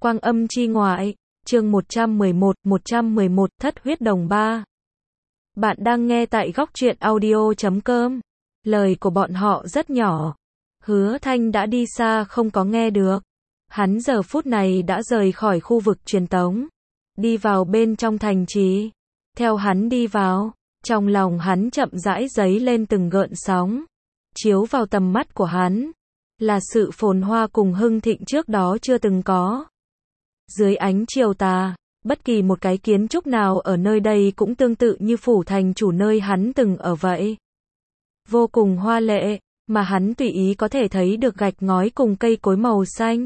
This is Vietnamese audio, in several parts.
Quang âm chi ngoại, chương 111 Thất huyết đồng 3. Bạn đang nghe tại góc truyện audio.com. Lời của bọn họ rất nhỏ. Hứa Thanh đã đi xa không có nghe được. Hắn giờ phút này đã rời khỏi khu vực truyền tống. Đi vào bên trong thành trì. Theo hắn đi vào, trong lòng hắn chậm rãi dấy lên từng gợn sóng. Chiếu vào tầm mắt của hắn, là sự phồn hoa cùng hưng thịnh trước đó chưa từng có. Dưới ánh chiều tà, bất kỳ một cái kiến trúc nào ở nơi đây cũng tương tự như phủ thành chủ nơi hắn từng ở vậy. Vô cùng hoa lệ, mà hắn tùy ý có thể thấy được gạch ngói cùng cây cối màu xanh.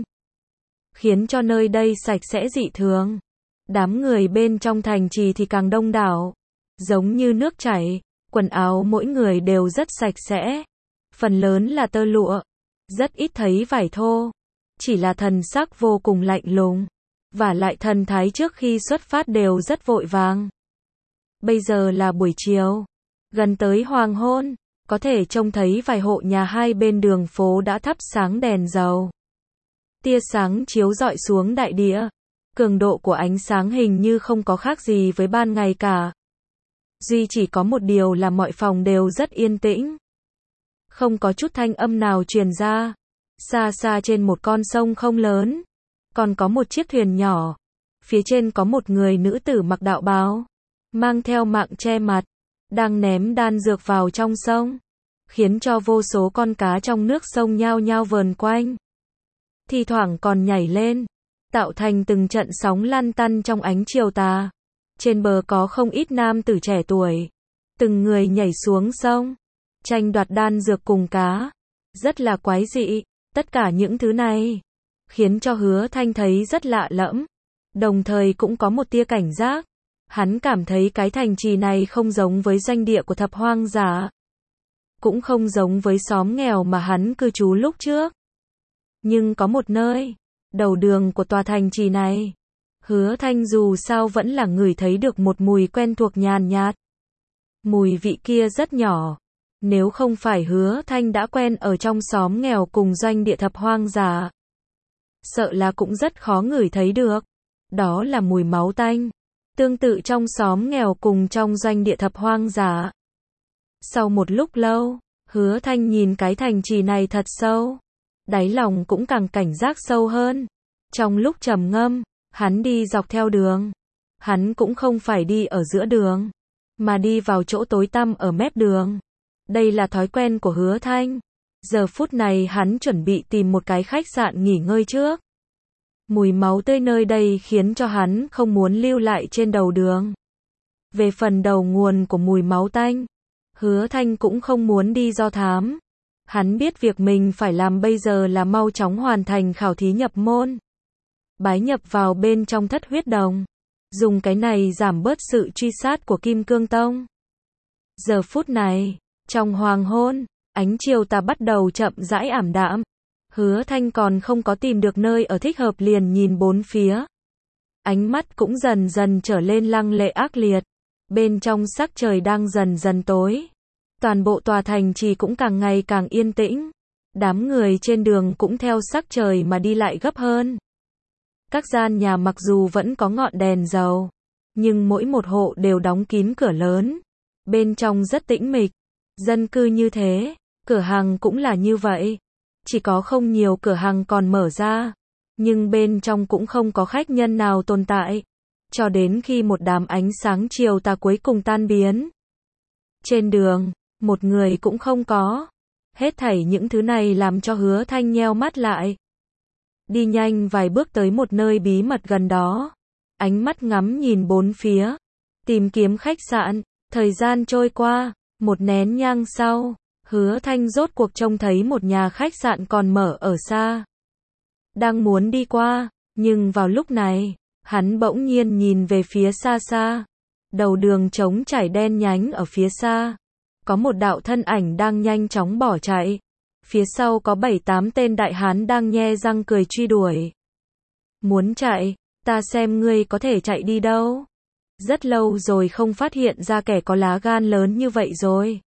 Khiến cho nơi đây sạch sẽ dị thường. Đám người bên trong thành trì thì càng đông đảo. Giống như nước chảy, quần áo mỗi người đều rất sạch sẽ. Phần lớn là tơ lụa. Rất ít thấy vải thô. Chỉ là thần sắc vô cùng lạnh lùng. Và lại thần thái trước khi xuất phát đều rất vội vàng. Bây giờ là buổi chiều. Gần tới hoàng hôn. Có thể trông thấy vài hộ nhà hai bên đường phố đã thắp sáng đèn dầu. Tia sáng chiếu rọi xuống đại địa. Cường độ của ánh sáng hình như không có khác gì với ban ngày cả. Duy chỉ có một điều là mọi phòng đều rất yên tĩnh. Không có chút thanh âm nào truyền ra. Xa xa trên một con sông không lớn. Còn có một chiếc thuyền nhỏ. Phía trên có một người nữ tử mặc đạo bào. Mang theo mạng che mặt. Đang ném đan dược vào trong sông. Khiến cho vô số con cá trong nước sông nhao nhao vờn quanh. Thi thoảng còn nhảy lên. Tạo thành từng trận sóng lăn tăn trong ánh chiều tà. Trên bờ có không ít nam tử trẻ tuổi. Từng người nhảy xuống sông. Tranh đoạt đan dược cùng cá. Rất là quái dị. Tất cả những thứ này khiến cho Hứa Thanh thấy rất lạ lẫm. Đồng thời cũng có một tia cảnh giác. Hắn cảm thấy cái thành trì này không giống với doanh địa của thập hoang giả. Cũng không giống với xóm nghèo mà hắn cư trú lúc trước. Nhưng có một nơi, đầu đường của tòa thành trì này. Hứa Thanh dù sao vẫn là ngửi thấy được một mùi quen thuộc nhàn nhạt. Mùi vị kia rất nhỏ. Nếu không phải Hứa Thanh đã quen ở trong xóm nghèo cùng doanh địa thập hoang giả, sợ là cũng rất khó ngửi thấy được. Đó là mùi máu tanh. Tương tự trong xóm nghèo cùng trong doanh địa thập hoang giả. Sau một lúc lâu, Hứa Thanh nhìn cái thành trì này thật sâu. Đáy lòng cũng càng cảnh giác sâu hơn. Trong lúc trầm ngâm, hắn đi dọc theo đường. Hắn cũng không phải đi ở giữa đường, mà đi vào chỗ tối tăm ở mép đường. Đây là thói quen của Hứa Thanh. Giờ phút này hắn chuẩn bị tìm một cái khách sạn nghỉ ngơi trước. Mùi máu tươi nơi đây khiến cho hắn không muốn lưu lại trên đầu đường. Về phần đầu nguồn của mùi máu tanh, Hứa Thanh cũng không muốn đi do thám. Hắn biết việc mình phải làm bây giờ là mau chóng hoàn thành khảo thí nhập môn. Bái nhập vào bên trong thất huyết đồng. Dùng cái này giảm bớt sự truy sát của Kim Cương Tông. Giờ phút này, trong hoàng hôn, ánh chiều tà bắt đầu chậm rãi ảm đạm. Hứa Thanh còn không có tìm được nơi ở thích hợp liền nhìn bốn phía. Ánh mắt cũng dần dần trở lên lăng lệ ác liệt. Bên trong sắc trời đang dần dần tối. Toàn bộ tòa thành trì cũng càng ngày càng yên tĩnh. Đám người trên đường cũng theo sắc trời mà đi lại gấp hơn. Các gian nhà mặc dù vẫn có ngọn đèn dầu, nhưng mỗi một hộ đều đóng kín cửa lớn. Bên trong rất tĩnh mịch. Dân cư như thế, cửa hàng cũng là như vậy. Chỉ có không nhiều cửa hàng còn mở ra. Nhưng bên trong cũng không có khách nhân nào tồn tại. Cho đến khi một đám ánh sáng chiều tà cuối cùng tan biến. Trên đường, một người cũng không có. Hết thảy những thứ này làm cho Hứa Thanh nheo mắt lại. Đi nhanh vài bước tới một nơi bí mật gần đó. Ánh mắt ngắm nhìn bốn phía. Tìm kiếm khách sạn. Thời gian trôi qua. Một nén nhang sau, Hứa Thanh rốt cuộc trông thấy một nhà khách sạn còn mở ở xa. Đang muốn đi qua, nhưng vào lúc này, hắn bỗng nhiên nhìn về phía xa xa. Đầu đường trống trải đen nhánh ở phía xa. Có một đạo thân ảnh đang nhanh chóng bỏ chạy. Phía sau có 7-8 tên đại hán đang nhe răng cười truy đuổi. Muốn chạy, ta xem ngươi có thể chạy đi đâu. Rất lâu rồi không phát hiện ra kẻ có lá gan lớn như vậy rồi.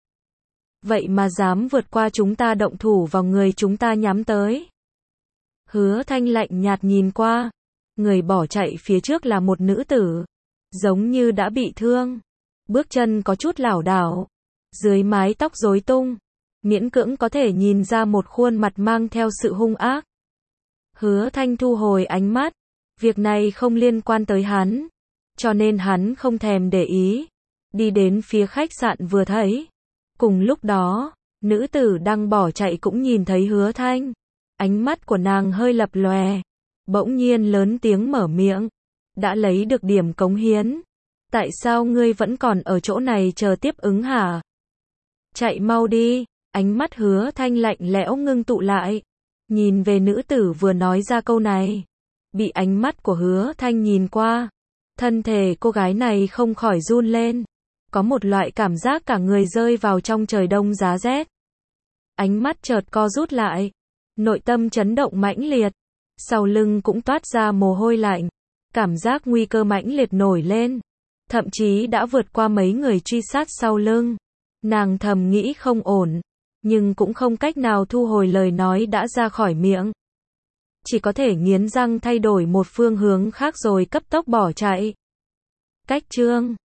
Vậy mà dám vượt qua chúng ta động thủ vào người chúng ta nhắm tới. Hứa Thanh lạnh nhạt nhìn qua. Người bỏ chạy phía trước là một nữ tử, giống như đã bị thương. Bước chân có chút lảo đảo, dưới mái tóc rối tung, miễn cưỡng có thể nhìn ra một khuôn mặt mang theo sự hung ác. Hứa Thanh thu hồi ánh mắt, việc này không liên quan tới hắn, cho nên hắn không thèm để ý, đi đến phía khách sạn vừa thấy. Cùng lúc đó, nữ tử đang bỏ chạy cũng nhìn thấy Hứa Thanh, ánh mắt của nàng hơi lập lòe, bỗng nhiên lớn tiếng mở miệng, đã lấy được điểm cống hiến, tại sao ngươi vẫn còn ở chỗ này chờ tiếp ứng hả? Chạy mau đi, ánh mắt Hứa Thanh lạnh lẽo ngưng tụ lại, nhìn về nữ tử vừa nói ra câu này. Bị ánh mắt của Hứa Thanh nhìn qua, thân thể cô gái này không khỏi run lên, có một loại cảm giác cả người rơi vào trong trời đông giá rét. Ánh mắt chợt co rút lại, nội tâm chấn động mãnh liệt, sau lưng cũng toát ra mồ hôi lạnh, cảm giác nguy cơ mãnh liệt nổi lên, thậm chí đã vượt qua mấy người truy sát sau lưng. Nàng thầm nghĩ không ổn, nhưng cũng không cách nào thu hồi lời nói đã ra khỏi miệng. Chỉ có thể nghiến răng thay đổi một phương hướng khác rồi cấp tốc bỏ chạy. Cách chương